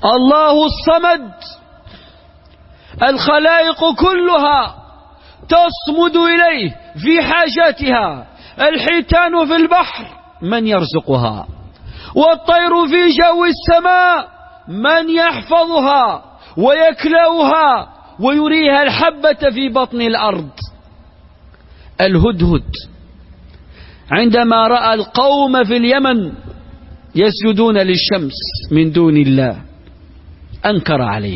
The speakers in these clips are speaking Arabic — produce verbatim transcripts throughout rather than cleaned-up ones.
الله الصمد، الخلائق كلها تصمد إليه في حاجاتها، الحيتان في البحر من يرزقها، والطير في جو السماء من يحفظها ويكلأها ويريها الحبة في بطن الأرض. الهدهد عندما رأى القوم في اليمن يسجدون للشمس من دون الله أنكر عليه،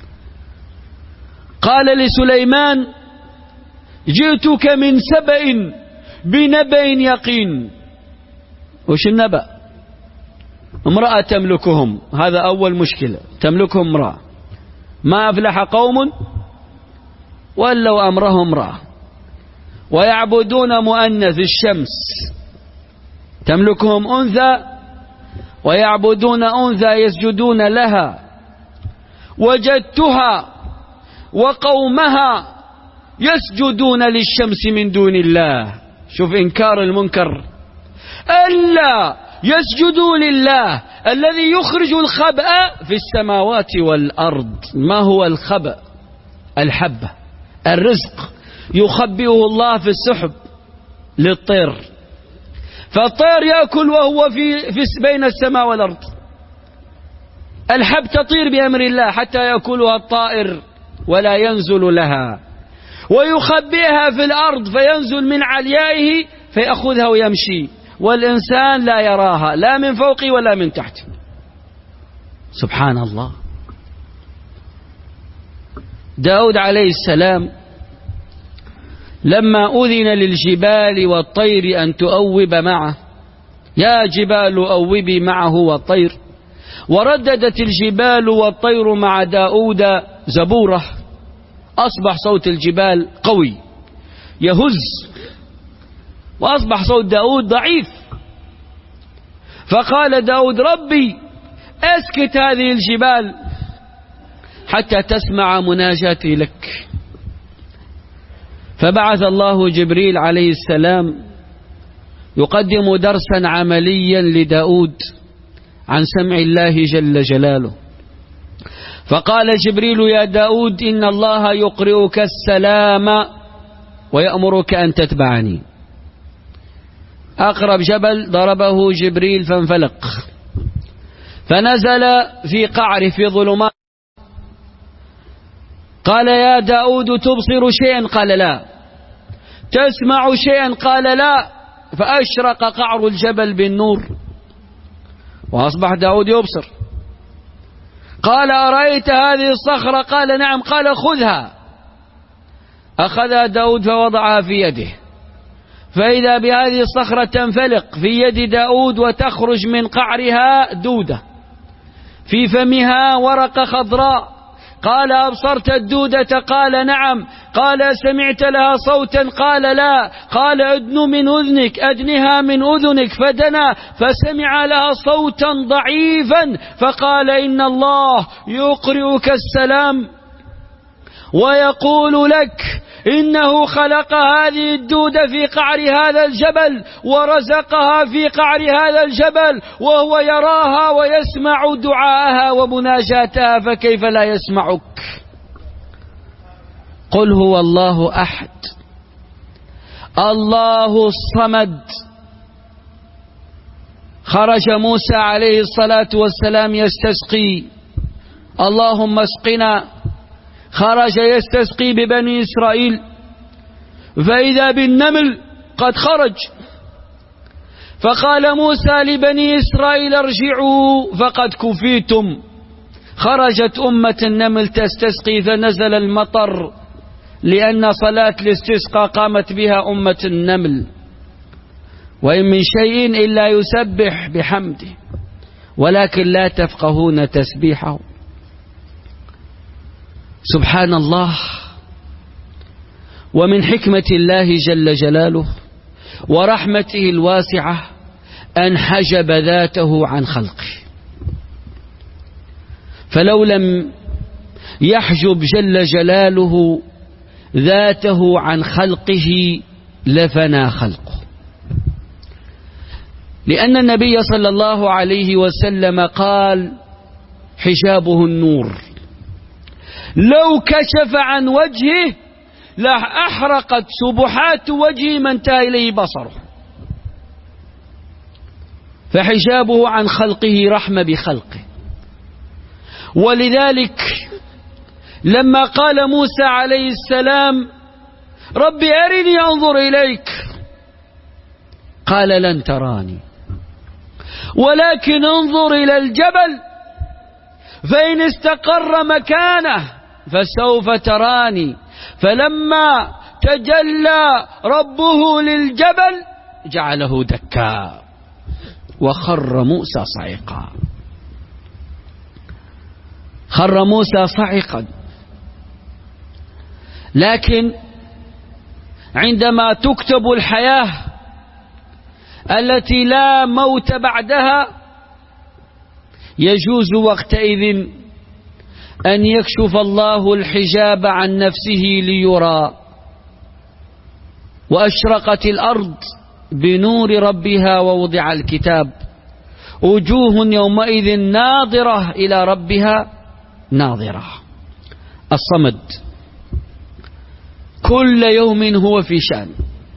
قال لسليمان: جئتك من سبأ بنبأ يقين. وش النبأ؟ امرأة تملكهم، هذا أول مشكلة، تملكهم امرأة، ما أفلح قوم ولوا أمرهم امرأة، ويعبدون مؤنث الشمس، تملكهم أنثى ويعبدون أنثى يسجدون لها. وجدتها وقومها يسجدون للشمس من دون الله. شوف إنكار المنكر، ألا يسجدوا لله الذي يخرج الخبأ في السماوات والأرض. ما هو الخبأ؟ الحبة، الرزق يخبئه الله في السحب للطير، فالطير يأكل وهو في, في بين السماء والأرض. الحب تطير بأمر الله حتى يأكلها الطائر ولا ينزل لها، ويخبئها في الأرض فينزل من عليائه فيأخذها ويمشي، والإنسان لا يراها لا من فوقه ولا من تحته. سبحان الله. داود عليه السلام لما أذن للجبال والطير أن تؤوب معه، يا جبال أوبي معه والطير، ورددت الجبال والطير مع داود زبورة، أصبح صوت الجبال قوي يهز، وأصبح صوت داود ضعيف. فقال داود: ربي أسكت هذه الجبال حتى تسمع مناجاتي لك. فبعث الله جبريل عليه السلام يقدم درسا عمليا لداود عن سمع الله جل جلاله. فقال جبريل: يا داود إن الله يقرئك السلام ويأمرك أن تتبعني. أقرب جبل ضربه جبريل فانفلق، فنزل في قعر في ظلمات. قال: يا داود تبصر شيئا؟ قال: لا. تسمع شيئا؟ قال: لا. فأشرق قعر الجبل بالنور وأصبح داود يبصر. قال: أرأيت هذه الصخرة؟ قال: نعم. قال: خذها. أخذها داود فوضعها في يده، فإذا بهذه الصخرة تنفلق في يد داود وتخرج من قعرها دودة، في فمها ورقة خضراء. قال: أبصرت الدودة؟ قال: نعم. قال: سمعت لها صوتا؟ قال: لا. قال: أدن من أذنك، أدنها من أذنك. فدنا فسمع لها صوتا ضعيفا، فقال: إن الله يقرئك السلام ويقول لك إنه خلق هذه الدودة في قعر هذا الجبل ورزقها في قعر هذا الجبل، وهو يراها ويسمع دعاءها ومناجاتها، فكيف لا يسمعك؟ قل هو الله أحد الله الصمد. خرج موسى عليه الصلاة والسلام يستسقي، اللهم اسقنا. خرج يستسقي ببني إسرائيل، فإذا بالنمل قد خرج، فقال موسى لبني إسرائيل: ارجعوا فقد كفيتم. خرجت أمة النمل تستسقي فنزل المطر، لأن صلاة الاستسقاء قامت بها أمة النمل. وإن من شيء إلا يسبح بحمده ولكن لا تفقهون تسبيحه. سبحان الله. ومن حكمة الله جل جلاله ورحمته الواسعة أن حجب ذاته عن خلقه، فلو لم يحجب جل جلاله ذاته عن خلقه لفنى خلقه. لأن النبي صلى الله عليه وسلم قال: حجابه النور، لو كشف عن وجهه لأحرقت سبحات وجهه ما انتهى إليه بصره. فحجابه عن خلقه رحمة بخلقه. ولذلك لما قال موسى عليه السلام ربي أرني أنظر إليك، قال لن تراني ولكن انظر إلى الجبل فإن استقر مكانه فسوف تراني. فلما تجلى ربه للجبل جعله دكا وخر موسى صعقا. خر موسى صعقا. لكن عندما تكتب الحياة التي لا موت بعدها يجوز وقتئذ أن يكشف الله الحجاب عن نفسه ليرى. وأشرقت الأرض بنور ربها ووضع الكتاب، وجوه يومئذ ناظرة إلى ربها ناظرة. الصمد كل يوم هو في شأن.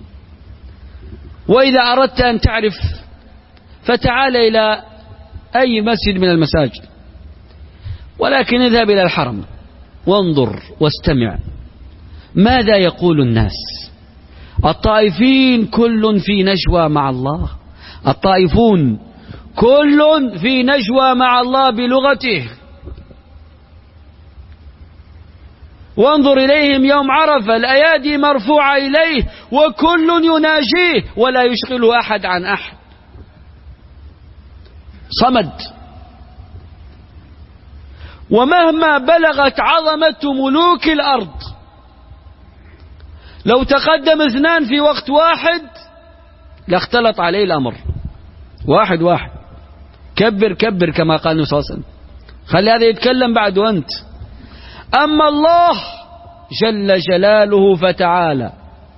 وإذا أردت أن تعرف فتعال إلى أي مسجد من المساجد، ولكن اذهب إلى الحرم وانظر واستمع ماذا يقول الناس. الطائفين كل في نجوى مع الله، الطائفون كل في نجوى مع الله بلغته. وانظر إليهم يوم عرفة الأيادي مرفوعة إليه وكل يناجيه ولا يشغل أحد عن أحد. صمد. ومهما بلغت عظمة ملوك الأرض لو تقدم اثنان في وقت واحد لاختلط عليه الأمر. واحد واحد كبر كبر كما قال النبي صلى الله عليه وسلم، خلي هذا يتكلم بعد وأنت. أما الله جل جلاله فتعالى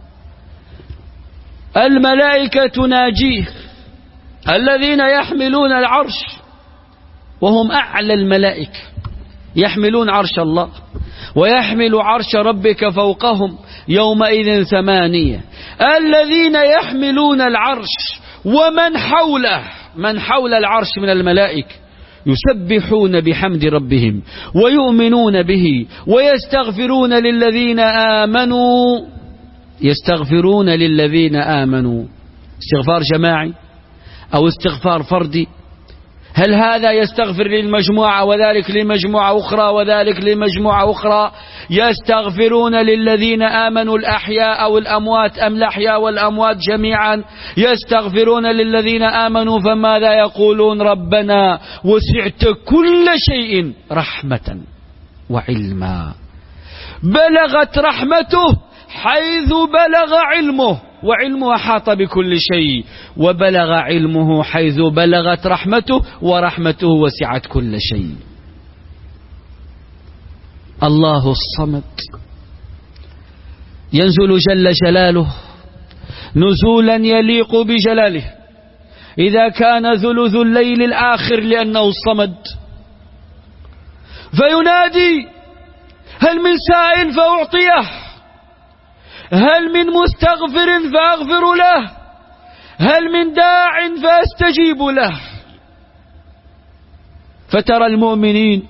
الملائكة تناجيه، الذين يحملون العرش وهم أعلى الملائكة يحملون عرش الله، ويحمل عرش ربك فوقهم يومئذ ثمانية. الذين يحملون العرش ومن حوله، من حول العرش من الملائكة يسبحون بحمد ربهم ويؤمنون به ويستغفرون للذين آمنوا. يستغفرون للذين آمنوا استغفار جماعي أو استغفار فردي؟ هل هذا يستغفر للمجموعة وذلك لمجموعة أخرى وذلك لمجموعة أخرى؟ يستغفرون للذين آمنوا الأحياء أو الأموات أم الأحياء والأموات جميعا؟ يستغفرون للذين آمنوا فماذا يقولون؟ ربنا وسعت كل شيء رحمة وعلما. بلغت رحمته حيث بلغ علمه، وعلمه أحاط بكل شيء، وبلغ علمه حيث بلغت رحمته، ورحمته وسعت كل شيء. الله الصمد ينزل جل جلاله نزولا يليق بجلاله إذا كان ثلث الليل الآخر لأنه الصمد، فينادي هل من سائل فأعطيه، هل من مستغفر فأغفر له، هل من داع فأستجيب له. فترى المؤمنين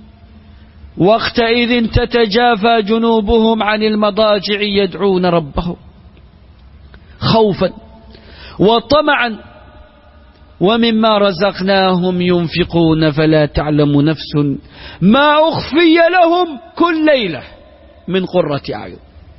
وقتئذ تتجافى جنوبهم عن المضاجع يدعون ربهم خوفا وطمعا ومما رزقناهم ينفقون فلا تعلم نفس ما أخفي لهم كل ليلة من قرة أعين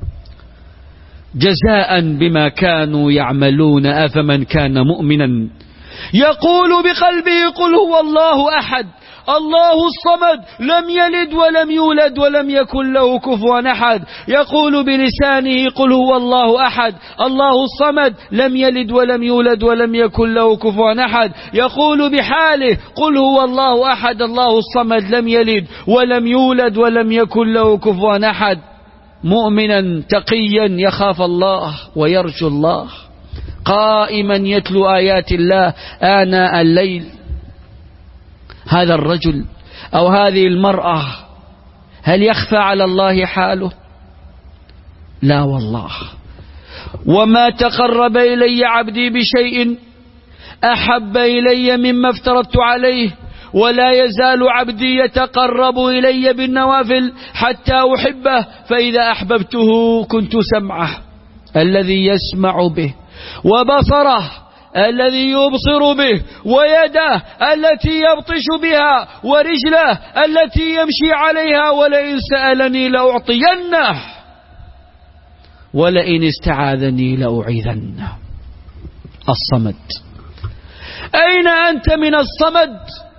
جزاء بما كانوا يعملون. أفمن كان مؤمنا يقول بقلبه قل هو الله أحد الله الصمد لم يلد ولم يولد ولم يكن له كفوا أحد، يقول بلسانه قل هو الله أحد الله الصمد لم يلد ولم يولد ولم يكن له كفوا أحد، يقول بحاله قل هو الله أحد الله الصمد لم يلد ولم يولد ولم يكن له كفوا أحد. مؤمنا تقيا يخاف الله ويرجو الله، قائما يتلو آيات الله آناء الليل. هذا الرجل أو هذه المرأة هل يخفى على الله حاله؟ لا والله. وما تقرب إلي عبدي بشيء أحب إلي مما افترضت عليه، ولا يزال عبدي يتقرب إلي بالنوافل حتى أحبه، فإذا أحببته كنت سمعه الذي يسمع به، وبصره الذي يبصر به، ويده التي يبطش بها، ورجله التي يمشي عليها، ولئن سألني لأعطينه، ولئن استعاذني لأعيذنه. الصمد. أين أنت من الصمد؟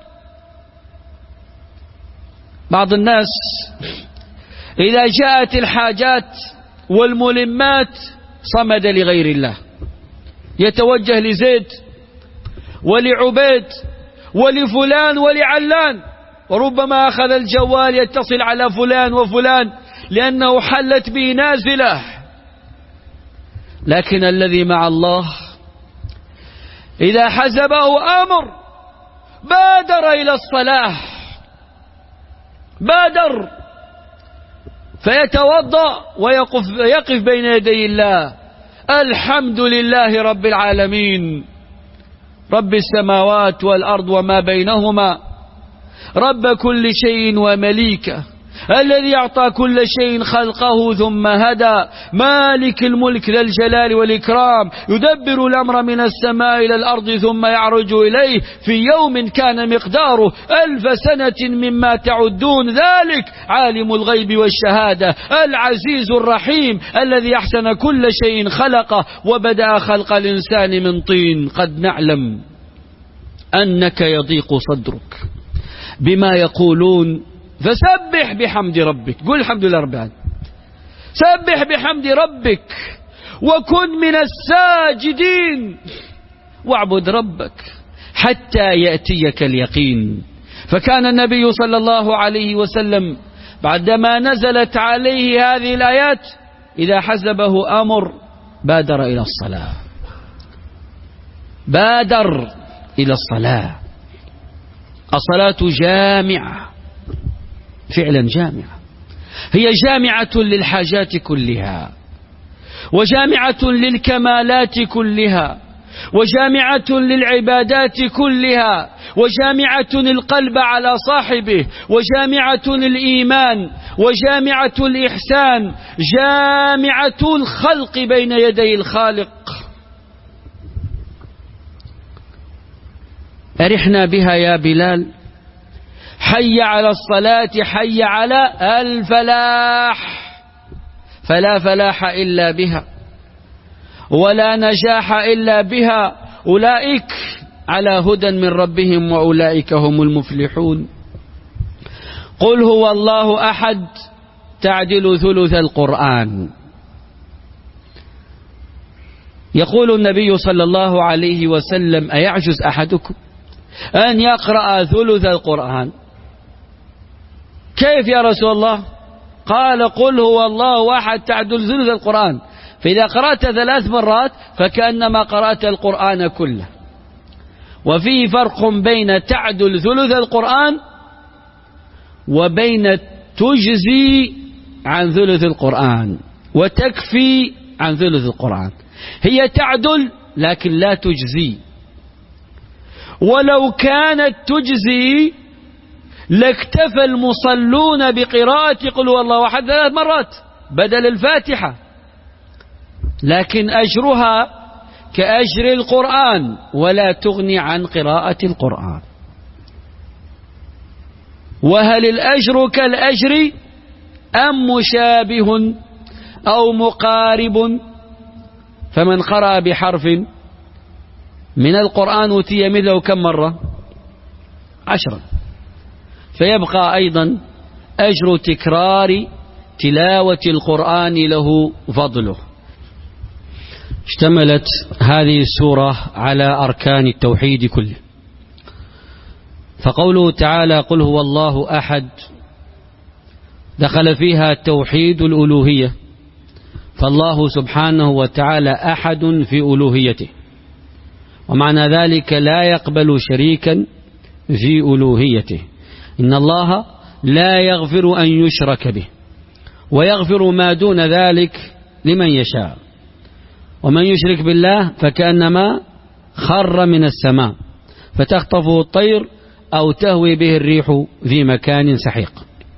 بعض الناس إذا جاءت الحاجات والملمات صمد لغير الله، يتوجه لزيد ولعبيد ولفلان ولعلان، وربما أخذ الجوال يتصل على فلان وفلان لأنه حلت به نازلة. لكن الذي مع الله إذا حزبه أمر بادر إلى الصلاة، بادر فيتوضأ ويقف يقف بين يدي الله: الحمد لله رب العالمين، رب السماوات والأرض وما بينهما، رب كل شيء ومليكه، الذي أعطى كل شيء خلقه ثم هدى، مالك الملك ذا الجلال والإكرام، يدبر الأمر من السماء إلى الأرض ثم يعرج إليه في يوم كان مقداره ألف سنة مما تعدون، ذلك عالم الغيب والشهادة العزيز الرحيم الذي أحسن كل شيء خلقه وبدأ خلق الإنسان من طين. قد نعلم أنك يضيق صدرك بما يقولون، فسبح بحمد ربك، قل الحمد لله رب العالمين، سبح بحمد ربك وكن من الساجدين واعبد ربك حتى يأتيك اليقين. فكان النبي صلى الله عليه وسلم بعدما نزلت عليه هذه الآيات إذا حزبه أمر بادر إلى الصلاة، بادر إلى الصلاة. الصلاة جامعة، فعلا جامعة، هي جامعة للحاجات كلها، وجامعة للكمالات كلها، وجامعة للعبادات كلها، وجامعة القلب على صاحبه، وجامعة الإيمان، وجامعة الإحسان، جامعة الخلق بين يدي الخالق. أرحنا بها يا بلال، حي على الصلاة، حي على الفلاح، فلا فلاح إلا بها ولا نجاح إلا بها، أولئك على هدى من ربهم وأولئك هم المفلحون. قل هو الله أحد تعدل ثلث القرآن. يقول النبي صلى الله عليه وسلم: أيعجز أحدكم أن يقرأ ثلث القرآن؟ كيف يا رسول الله؟ قال: قل هو الله أحد تعدل ثلث القرآن، فإذا قرأت ثلاث مرات فكأنما قرأت القرآن كله. وفيه فرق بين تعدل ثلث القرآن وبين تجزي عن ثلث القرآن وتكفي عن ثلث القرآن. هي تعدل لكن لا تجزي، ولو كانت تجزي لاكتفى المصلون بقراءة قل هو الله أحد ثلاث مرات بدل الفاتحة، لكن أجرها كأجر القرآن ولا تغني عن قراءة القرآن. وهل الأجر كالأجر أم مشابه أو مقارب؟ فمن قرأ بحرف من القرآن أوتي مثله كم مرة؟ عشرا، فيبقى أيضا أجر تكرار تلاوة القرآن له فضله. اشتملت هذه السورة على أركان التوحيد كله، فقوله تعالى: قل هو الله أحد، دخل فيها توحيد الألوهية، فالله سبحانه وتعالى أحد في ألوهيته، ومعنى ذلك لا يقبل شريكا في ألوهيته، إن الله لا يغفر أن يشرك به ويغفر ما دون ذلك لمن يشاء، ومن يشرك بالله فكأنما خر من السماء فتخطفه الطير أو تهوي به الريح في مكان سحيق.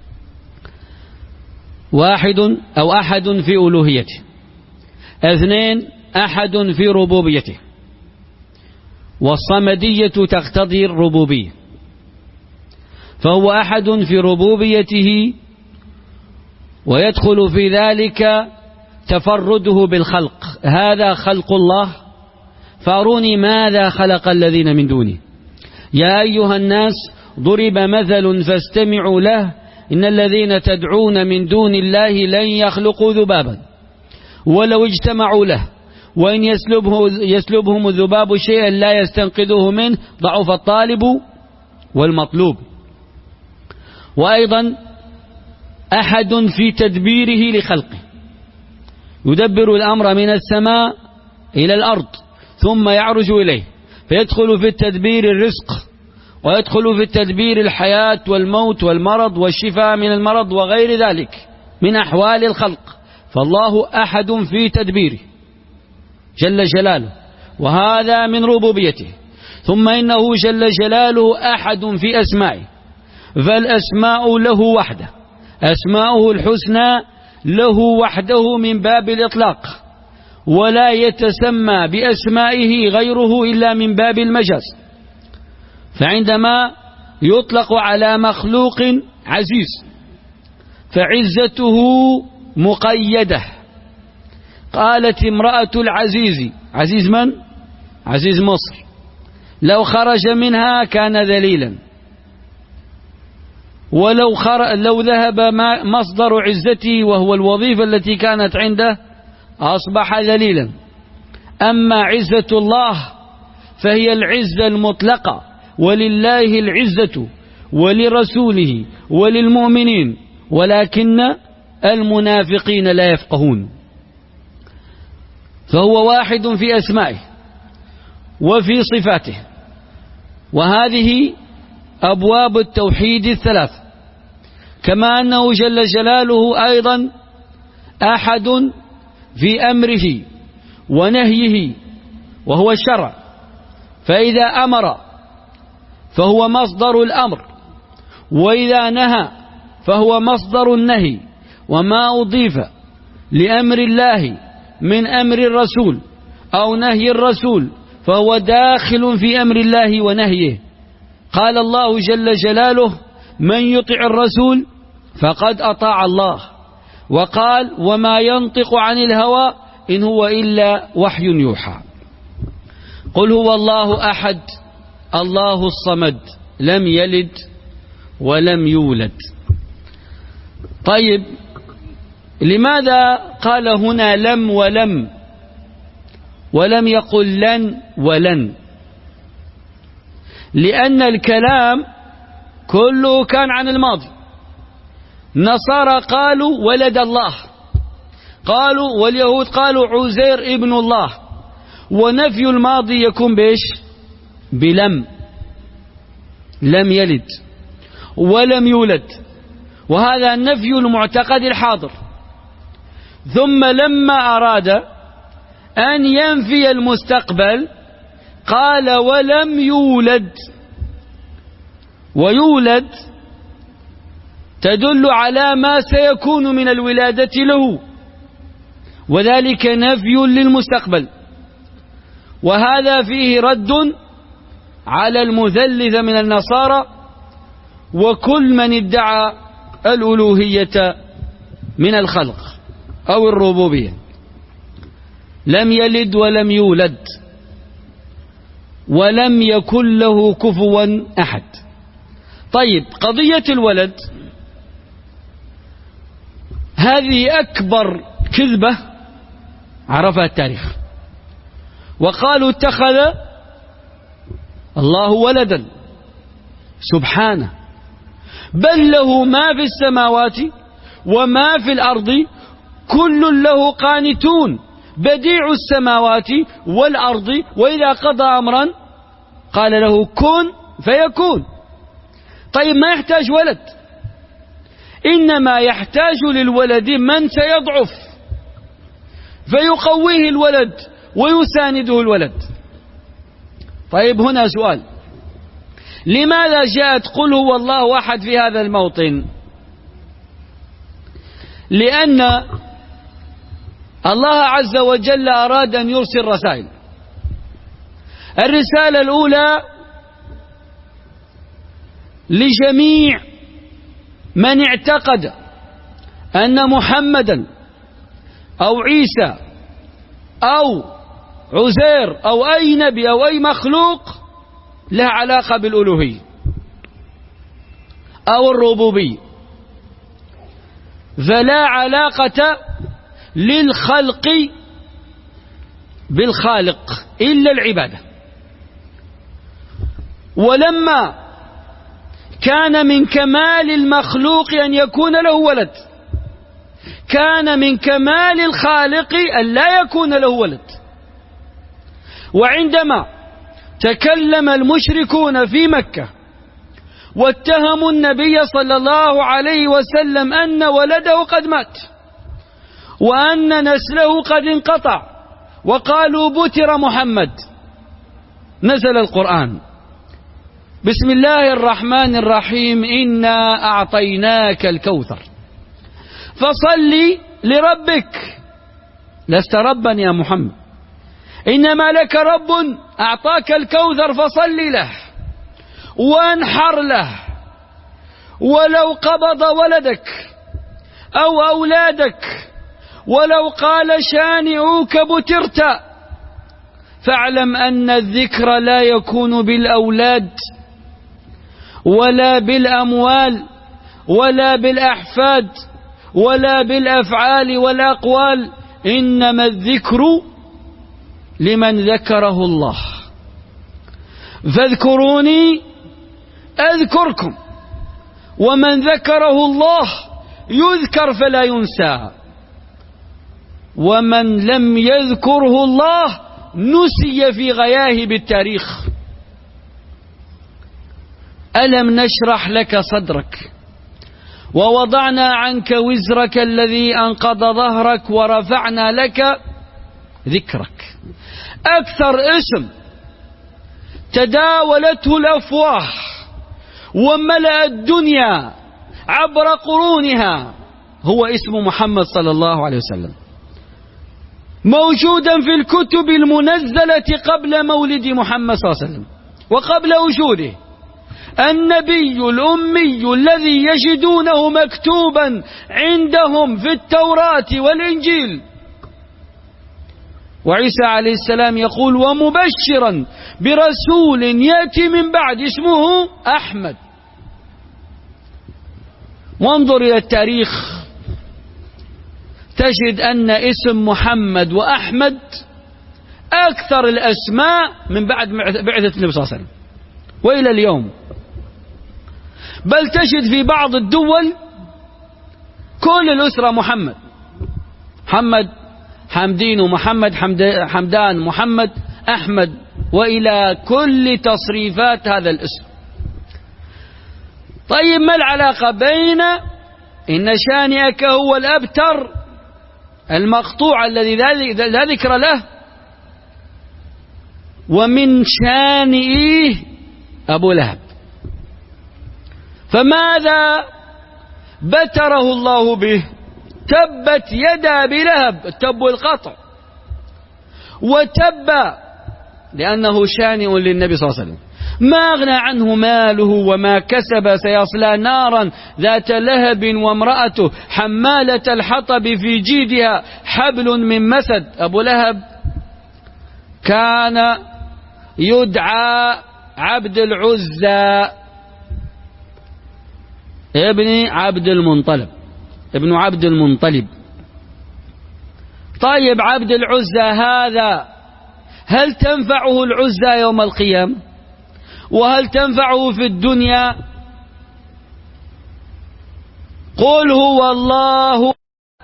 واحد أو أحد في ألوهيته، اثنين أحد في ربوبيته، والصمدية تقتضي الربوبية، فهو أحد في ربوبيته ويدخل في ذلك تفرده بالخلق، هذا خلق الله فاروني ماذا خلق الذين من دونه. يا أيها الناس ضرب مثل فاستمعوا له إن الذين تدعون من دون الله لن يخلقوا ذبابا ولو اجتمعوا له وإن يسلبه يسلبهم الذباب شيئا لا يستنقذوه منه ضعف الطالب والمطلوب. وأيضا أحد في تدبيره لخلقه، يدبر الأمر من السماء إلى الأرض ثم يعرج إليه، فيدخل في التدبير الرزق، ويدخل في التدبير الحياة والموت والمرض والشفاء من المرض وغير ذلك من أحوال الخلق، فالله أحد في تدبيره جل جلاله، وهذا من ربوبيته. ثم إنه جل جلاله أحد في أسمائه، فالأسماء له وحده، أسماؤه الحسنى له وحده من باب الإطلاق، ولا يتسمى بأسمائه غيره إلا من باب المجاز. فعندما يطلق على مخلوق عزيز فعزته مقيدة. قالت امرأة العزيز، عزيز من؟ عزيز مصر، لو خرج منها كان ذليلا، ولو خر... لو ذهب مصدر عزته وهو الوظيفة التي كانت عنده أصبح ذليلا. أما عزة الله فهي العزة المطلقة، ولله العزة ولرسوله وللمؤمنين ولكن المنافقين لا يفقهون. فهو واحد في أسمائه وفي صفاته، وهذه أبواب التوحيد الثلاث. كما أنه جل جلاله أيضا أحد في أمره ونهيه وهو الشرع، فإذا أمر فهو مصدر الأمر، وإذا نهى فهو مصدر النهي، وما أضيف لأمر الله من أمر الرسول أو نهي الرسول فهو داخل في أمر الله ونهيه. قال الله جل جلاله من يطع الرسول فقد أطاع الله، وقال وما ينطق عن الهوى إن هو إلا وحي يوحى. قل هو الله أحد الله الصمد لم يلد ولم يولد. طيب، لماذا قال هنا لم ولم ولم يقل لن ولن؟ لأن الكلام كله كان عن الماضي. النصارى قالوا ولد الله، قالوا، واليهود قالوا عزير ابن الله، ونفي الماضي يكون بإيش؟ بلم، لم يلد ولم يولد، وهذا النفي المعتقد الحاضر. ثم لما أراد أن ينفي المستقبل قال ولم يولد، ويولد تدل على ما سيكون من الولادة له، وذلك نفي للمستقبل، وهذا فيه رد على المثلث من النصارى وكل من ادعى الألوهية من الخلق أو الربوبية. لم يلد ولم يولد ولم يكن له كفوا أحد. طيب، قضية الولد هذه أكبر كذبة عرفها التاريخ، وقالوا اتخذ الله ولدا، سبحانه، بل له ما في السماوات وما في الأرض كل له قانتون، بديع السماوات والأرض، وإذا قضى أمرا قال له كن فيكون. طيب ما يحتاج ولد، إنما يحتاج للولد من سيضعف فيقويه الولد ويسانده الولد. طيب هنا سؤال، لماذا جاءت قل هو الله أحد في هذا الموطن؟ لأن الله عز وجل أراد أن يرسل رسائل. الرسالة الأولى لجميع من اعتقد أن محمدا أو عيسى أو عزير أو أي نبي أو أي مخلوق له علاقة بالألوهية أو الربوبية، فلا علاقة للخلق بالخالق إلا العبادة. ولما كان من كمال المخلوق أن يكون له ولد، كان من كمال الخالق أن لا يكون له ولد. وعندما تكلم المشركون في مكة واتهموا النبي صلى الله عليه وسلم أن ولده قد مات وأن نسله قد انقطع وقالوا بتر محمد، نزل القرآن: بسم الله الرحمن الرحيم، إنا أعطيناك الكوثر فصل لربك. لست ربا يا محمد، إنما لك رب أعطاك الكوثر فصل له وانحر له. ولو قبض ولدك أو أولادك ولو قال شانعوك بترت، فاعلم أن الذكر لا يكون بالأولاد ولا بالأموال ولا بالأحفاد ولا بالأفعال والأقوال، إنما الذكر لمن ذكره الله. فاذكروني أذكركم، ومن ذكره الله يذكر فلا ينسى، ومن لم يذكره الله نسي في غياهب التاريخ. ألم نشرح لك صدرك ووضعنا عنك وزرك الذي أنقض ظهرك ورفعنا لك ذكرك. أكثر اسم تداولته الأفواه وملأ الدنيا عبر قرونها هو اسم محمد صلى الله عليه وسلم، موجودا في الكتب المنزلة قبل مولد محمد صلى الله عليه وسلم وقبل وجوده. النبي الأمي الذي يجدونه مكتوبا عندهم في التوراة والإنجيل. وعيسى عليه السلام يقول: ومبشرا برسول يأتي من بعد اسمه أحمد. وانظر إلى التاريخ تجد أن اسم محمد وأحمد أكثر الأسماء من بعد بعثة النبي صلى الله عليه وسلم وإلى اليوم. بل تجد في بعض الدول كل الأسرة محمد، محمد حمدين ومحمد حمدان محمد أحمد، وإلى كل تصريفات هذا الاسم. طيب ما العلاقة بين إن شانئك هو الأبتر المقطوع الذي لا ذكر له ومن شانئه أبو لهب؟ فماذا بتره الله به؟ تبت يدا أبي لهب، التب القطع، وتب لأنه شانئ للنبي صلى الله عليه وسلم. ما أغنى عنه ماله وما كسب، سيصلى نارا ذات لهب وامرأته حمالة الحطب في جيدها حبل من مسد. أبو لهب كان يدعى عبد العزى ابن عبد المنطلب ابن عبد المنطلب. طيب عبد العزى هذا هل تنفعه العزى يوم القيامة؟ وهل تنفعه في الدنيا؟ قل هو الله،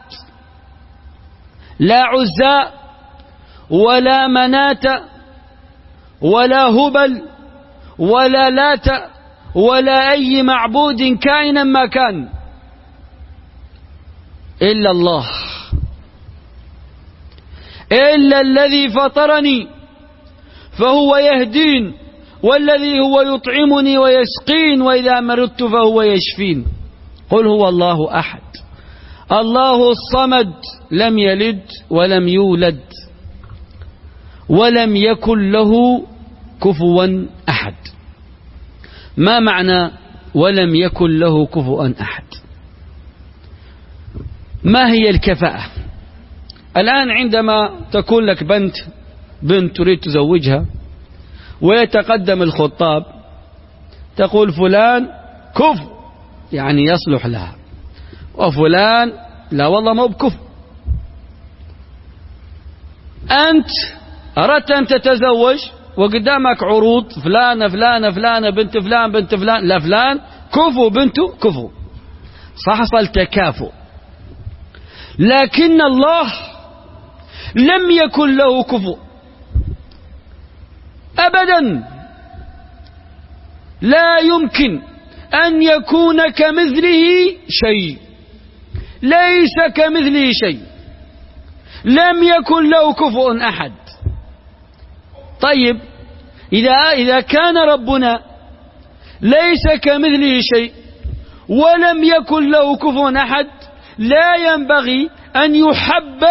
لا عزى ولا مناة ولا هبل ولا لات ولا أي معبود كائنا ما كان إلا الله، إلا الذي فطرني فهو يهدين، والذي هو يطعمني ويسقين، وإذا مرضت فهو يشفين. قل هو الله أحد الله الصمد لم يلد ولم يولد ولم يكن له كفوا أحد. ما معنى ولم يكن له كفوا أحد؟ ما هي الكفاءة؟ الآن عندما تكون لك بنت بنت تريد تزوجها ويتقدم الخطاب تقول فلان كفء يعني يصلح لها، وفلان لا والله مو بكفء. أنت أردت أن تتزوج وقدامك عروض فلانة فلانة فلانة بنت فلان بنت فلان، لا فلان كفو بنته كفو، فحصل تكافؤ. لكن الله لم يكن له كفو أبدا، لا يمكن أن يكون كمثله شيء، ليس كمثله شيء، لم يكن له كفو أحد. طيب إذا إذا كان ربنا ليس كمثله شيء ولم يكن له كفو أحد، لا ينبغي أن يحب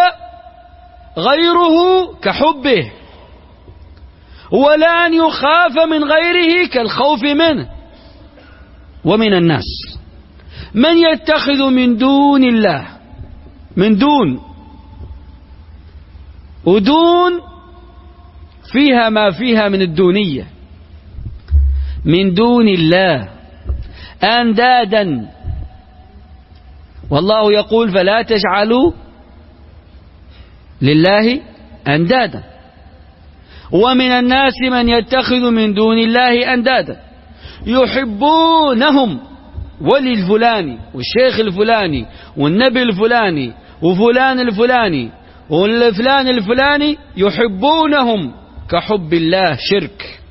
غيره كحبه، ولا أن يخاف من غيره كالخوف منه. ومن الناس من يتخذ من دون الله، من دون ودون فيها ما فيها من الدونية، من دون الله أندادا، والله يقول فلا تجعلوا لله أندادا. ومن الناس من يتخذ من دون الله أندادا يحبونهم، ولي الفلاني والشيخ الفلاني والنبي الفلاني وفلان الفلاني والفلان الفلاني يحبونهم كحب الله، شرك.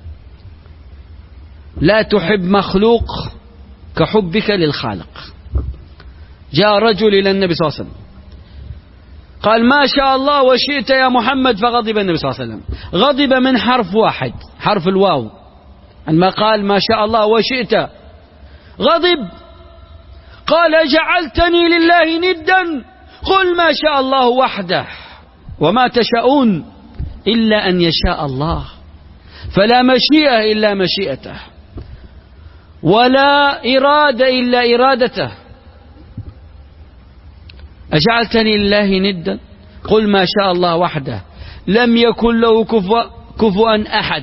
لا تحب مخلوق كحبك للخالق. جاء رجل إلى النبي صلى الله عليه وسلم قال ما شاء الله وشئت يا محمد، فغضب النبي صلى الله عليه وسلم، غضب من حرف واحد، حرف الواو، عندما قال ما شاء الله وشئت غضب، قال جعلتني لله ندا، قل ما شاء الله وحده وما تشاءون إلا أن يشاء الله، فلا مشيئة إلا مشيئته ولا إرادة إلا إرادته. أجعلتني لله ندا، قل ما شاء الله وحده لم يكن له كفوا أحد.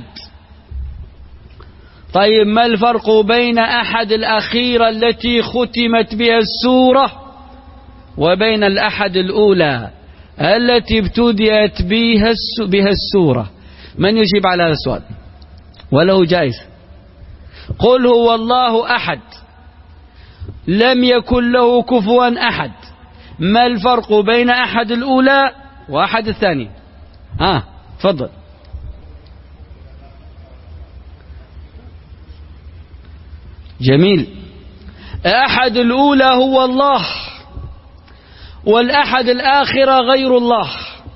طيب ما الفرق بين أحد الأخيرة التي ختمت بها السورة وبين الأحد الأولى التي ابتدأت بها السورة؟ من يجيب على هذا السؤال؟ وله جائز. قل هو الله أحد لم يكن له كفوا أحد، ما الفرق بين أحد الأولى وأحد الثاني؟ ها تفضل. جميل. أحد الأولى هو الله، والأحد الآخرة غير الله،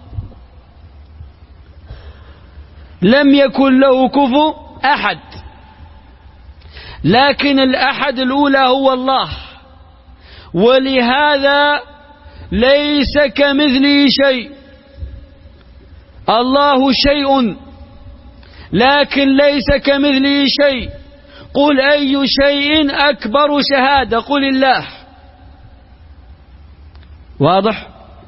لم يكن له كفو أحد، لكن الأحد الأولى هو الله، ولهذا ليس كمثله شيء. الله شيء لكن ليس كمثله شيء. قل أي شيء أكبر شهادة؟ قل الله. واضح؟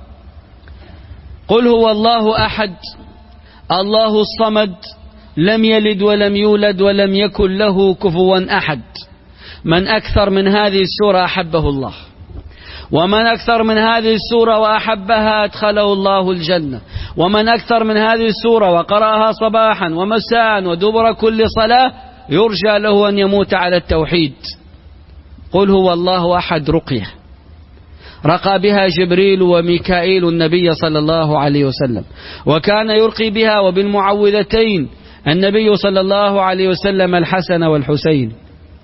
قل هو الله أحد الله الصمد لم يلد ولم يولد ولم يكن له كفوا أحد. من أكثر من هذه السورة أحبه الله، ومن أكثر من هذه السورة وأحبها أدخله الله الجنة، ومن أكثر من هذه السورة وقرأها صباحا ومساء ودبر كل صلاة يرجى له أن يموت على التوحيد. قل هو الله أحد رقية رقى بها جبريل وميكائيل النبي صلى الله عليه وسلم، وكان يرقي بها وبالمعوذتين النبي صلى الله عليه وسلم الحسن والحسين.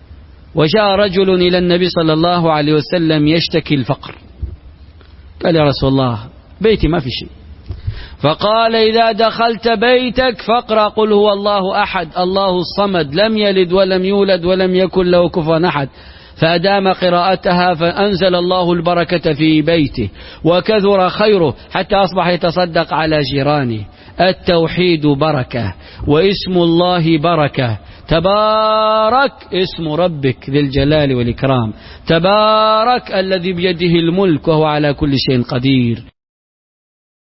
وجاء رجل إلى النبي صلى الله عليه وسلم يشتكي الفقر. قال يا رسول الله بيتي ما في شيء. فقال إذا دخلت بيتك فاقرأ قل هو الله أحد الله الصمد لم يلد ولم يولد ولم يكن له كفوا أحد، فأدام قراءتها فأنزل الله البركة في بيته وكثر خيره حتى أصبح يتصدق على جيرانه. التوحيد بركة واسم الله بركة. تبارك اسم ربك ذي الجلال والإكرام، تبارك الذي بيده الملك وهو على كل شيء قدير.